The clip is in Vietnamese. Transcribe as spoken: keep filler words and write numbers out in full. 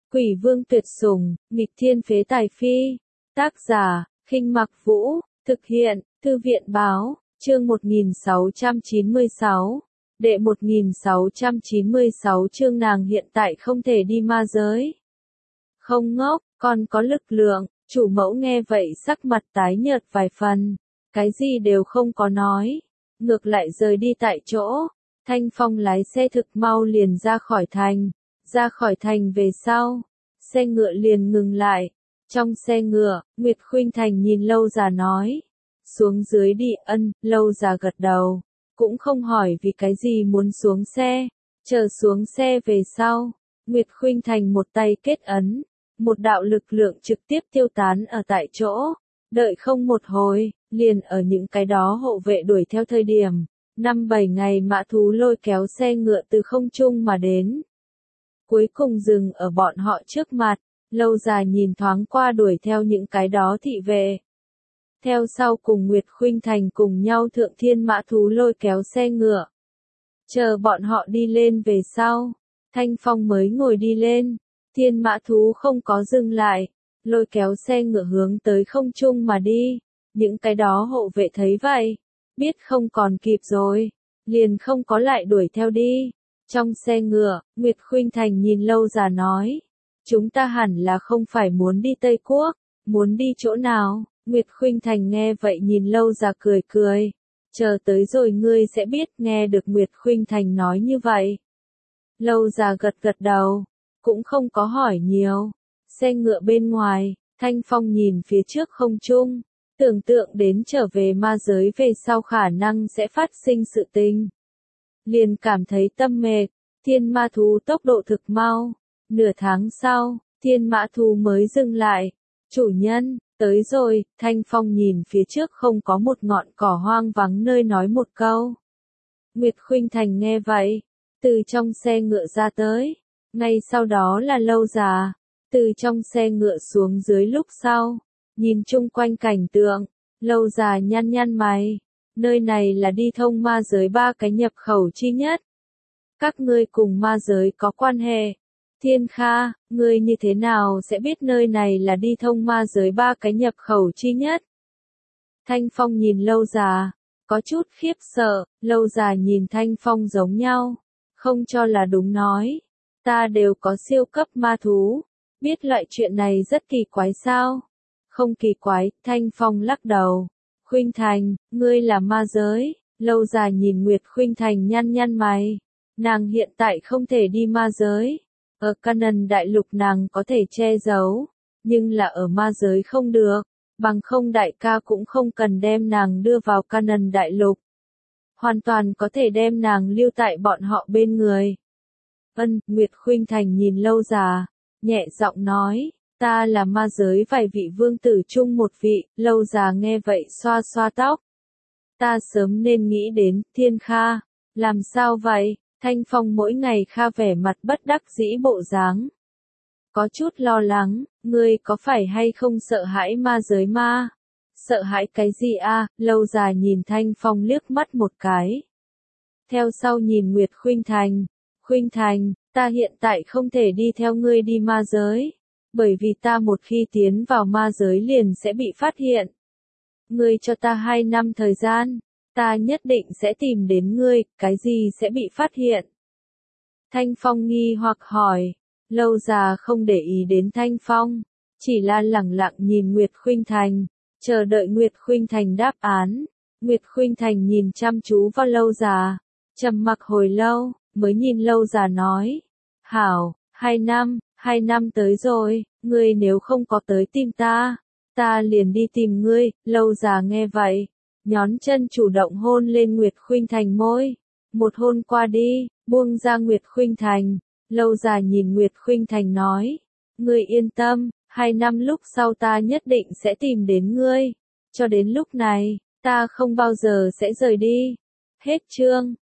Quỷ vương tuyệt sủng, nghịch thiên phế tài phi. Tác giả, Khinh Mặc Vũ, thực hiện, Thư viện báo, chương một nghìn sáu trăm chín mươi sáu. Đệ một nghìn sáu trăm chín mươi sáu chương nàng hiện tại không thể đi ma giới. Không ngốc, còn có lực lượng, chủ mẫu nghe vậy sắc mặt tái nhợt vài phần, cái gì đều không có nói, ngược lại rời đi tại chỗ. Thanh Phong lái xe thực mau liền ra khỏi thành, ra khỏi thành về sau, xe ngựa liền ngừng lại. Trong xe ngựa, Nguyệt Khuynh Thành nhìn Lâu Già nói, xuống dưới đi. Ân. Lâu Già gật đầu, cũng không hỏi vì cái gì muốn xuống xe. Chờ xuống xe về sau, Nguyệt Khuynh Thành một tay kết ấn, một đạo lực lượng trực tiếp tiêu tán ở tại chỗ. Đợi không một hồi, liền ở những cái đó hộ vệ đuổi theo thời điểm, năm bảy ngày mã thú lôi kéo xe ngựa từ không trung mà đến. Cuối cùng dừng ở bọn họ trước mặt. Lâu Già nhìn thoáng qua đuổi theo những cái đó thị vệ. Theo sau cùng Nguyệt Khuynh Thành cùng nhau thượng thiên mã thú lôi kéo xe ngựa. Chờ bọn họ đi lên về sau, Thanh Phong mới ngồi đi lên. Thiên mã thú không có dừng lại, lôi kéo xe ngựa hướng tới không trung mà đi. Những cái đó hộ vệ thấy vậy, biết không còn kịp rồi, liền không có lại đuổi theo đi. Trong xe ngựa, Nguyệt Khuynh Thành nhìn Lâu Già nói, chúng ta hẳn là không phải muốn đi Tây Quốc, muốn đi chỗ nào? Nguyệt Khuynh Thành nghe vậy nhìn Lâu Già cười cười, chờ tới rồi ngươi sẽ biết. Nghe được Nguyệt Khuynh Thành nói như vậy, Lâu Già gật gật đầu, cũng không có hỏi nhiều. Xe ngựa bên ngoài, Thanh Phong nhìn phía trước không trung, tưởng tượng đến trở về ma giới về sau khả năng sẽ phát sinh sự tình. Liền cảm thấy tâm mệt. Thiên ma thú tốc độ thực mau. Nửa tháng sau, thiên mã thú mới dừng lại. Chủ nhân, tới rồi. Thanh Phong nhìn phía trước không có một ngọn cỏ hoang vắng nơi nói một câu. Nguyệt Khuynh Thành nghe vậy, từ trong xe ngựa ra tới. Ngay sau đó là Lâu Già, từ trong xe ngựa xuống dưới lúc sau, nhìn chung quanh cảnh tượng. Lâu Già nhăn nhăn mày, nơi này là đi thông ma giới ba cái nhập khẩu chi nhất. Các ngươi cùng ma giới có quan hệ. Thiên Kha, ngươi như thế nào sẽ biết nơi này là đi thông ma giới ba cái nhập khẩu chi nhất? Thanh Phong nhìn Lâu Già, có chút khiếp sợ. Lâu Già nhìn Thanh Phong giống nhau, không cho là đúng nói, ta đều có siêu cấp ma thú, biết loại chuyện này rất kỳ quái sao? Không kỳ quái. Thanh Phong lắc đầu. Khuynh Thành, ngươi là ma giới. Lâu Già nhìn Nguyệt Khuynh Thành nhăn nhăn mày, nàng hiện tại không thể đi ma giới. Ở Canaan đại lục nàng có thể che giấu, nhưng là ở ma giới không được, bằng không đại ca cũng không cần đem nàng đưa vào Canaan đại lục. Hoàn toàn có thể đem nàng lưu tại bọn họ bên người. Ân. Nguyệt Khuynh Thành nhìn Lâu Già, nhẹ giọng nói, ta là ma giới vài vị vương tử chung một vị. Lâu Già nghe vậy xoa xoa tóc. Ta sớm nên nghĩ đến. Thiên Kha, làm sao vậy? Thanh Phong mỗi ngày kha vẻ mặt bất đắc dĩ bộ dáng, có chút lo lắng. Ngươi có phải hay không sợ hãi ma giới ma? Sợ hãi cái gì a? Lâu Già nhìn Thanh Phong liếc mắt một cái, theo sau nhìn Nguyệt Khuynh Thành. Khuynh Thành, ta hiện tại không thể đi theo ngươi đi ma giới, bởi vì ta một khi tiến vào ma giới liền sẽ bị phát hiện. Ngươi cho ta hai năm thời gian, ta nhất định sẽ tìm đến ngươi. Cái gì sẽ bị phát hiện? Thanh Phong nghi hoặc hỏi. Lâu Già không để ý đến Thanh Phong, chỉ là lẳng lặng nhìn Nguyệt Khuynh Thành, chờ đợi Nguyệt Khuynh Thành đáp án. Nguyệt Khuynh Thành nhìn chăm chú vào Lâu Già, trầm mặc hồi lâu, mới nhìn Lâu Già nói, hảo, hai năm, hai năm tới rồi, ngươi nếu không có tới tìm ta, ta liền đi tìm ngươi. Lâu Già nghe vậy, nhón chân chủ động hôn lên Nguyệt Khuynh Thành môi. Một hôn qua đi, buông ra Nguyệt Khuynh Thành. Lâu Già nhìn Nguyệt Khuynh Thành nói, ngươi yên tâm, hai năm lúc sau ta nhất định sẽ tìm đến ngươi. Cho đến lúc này, ta không bao giờ sẽ rời đi. Hết chương.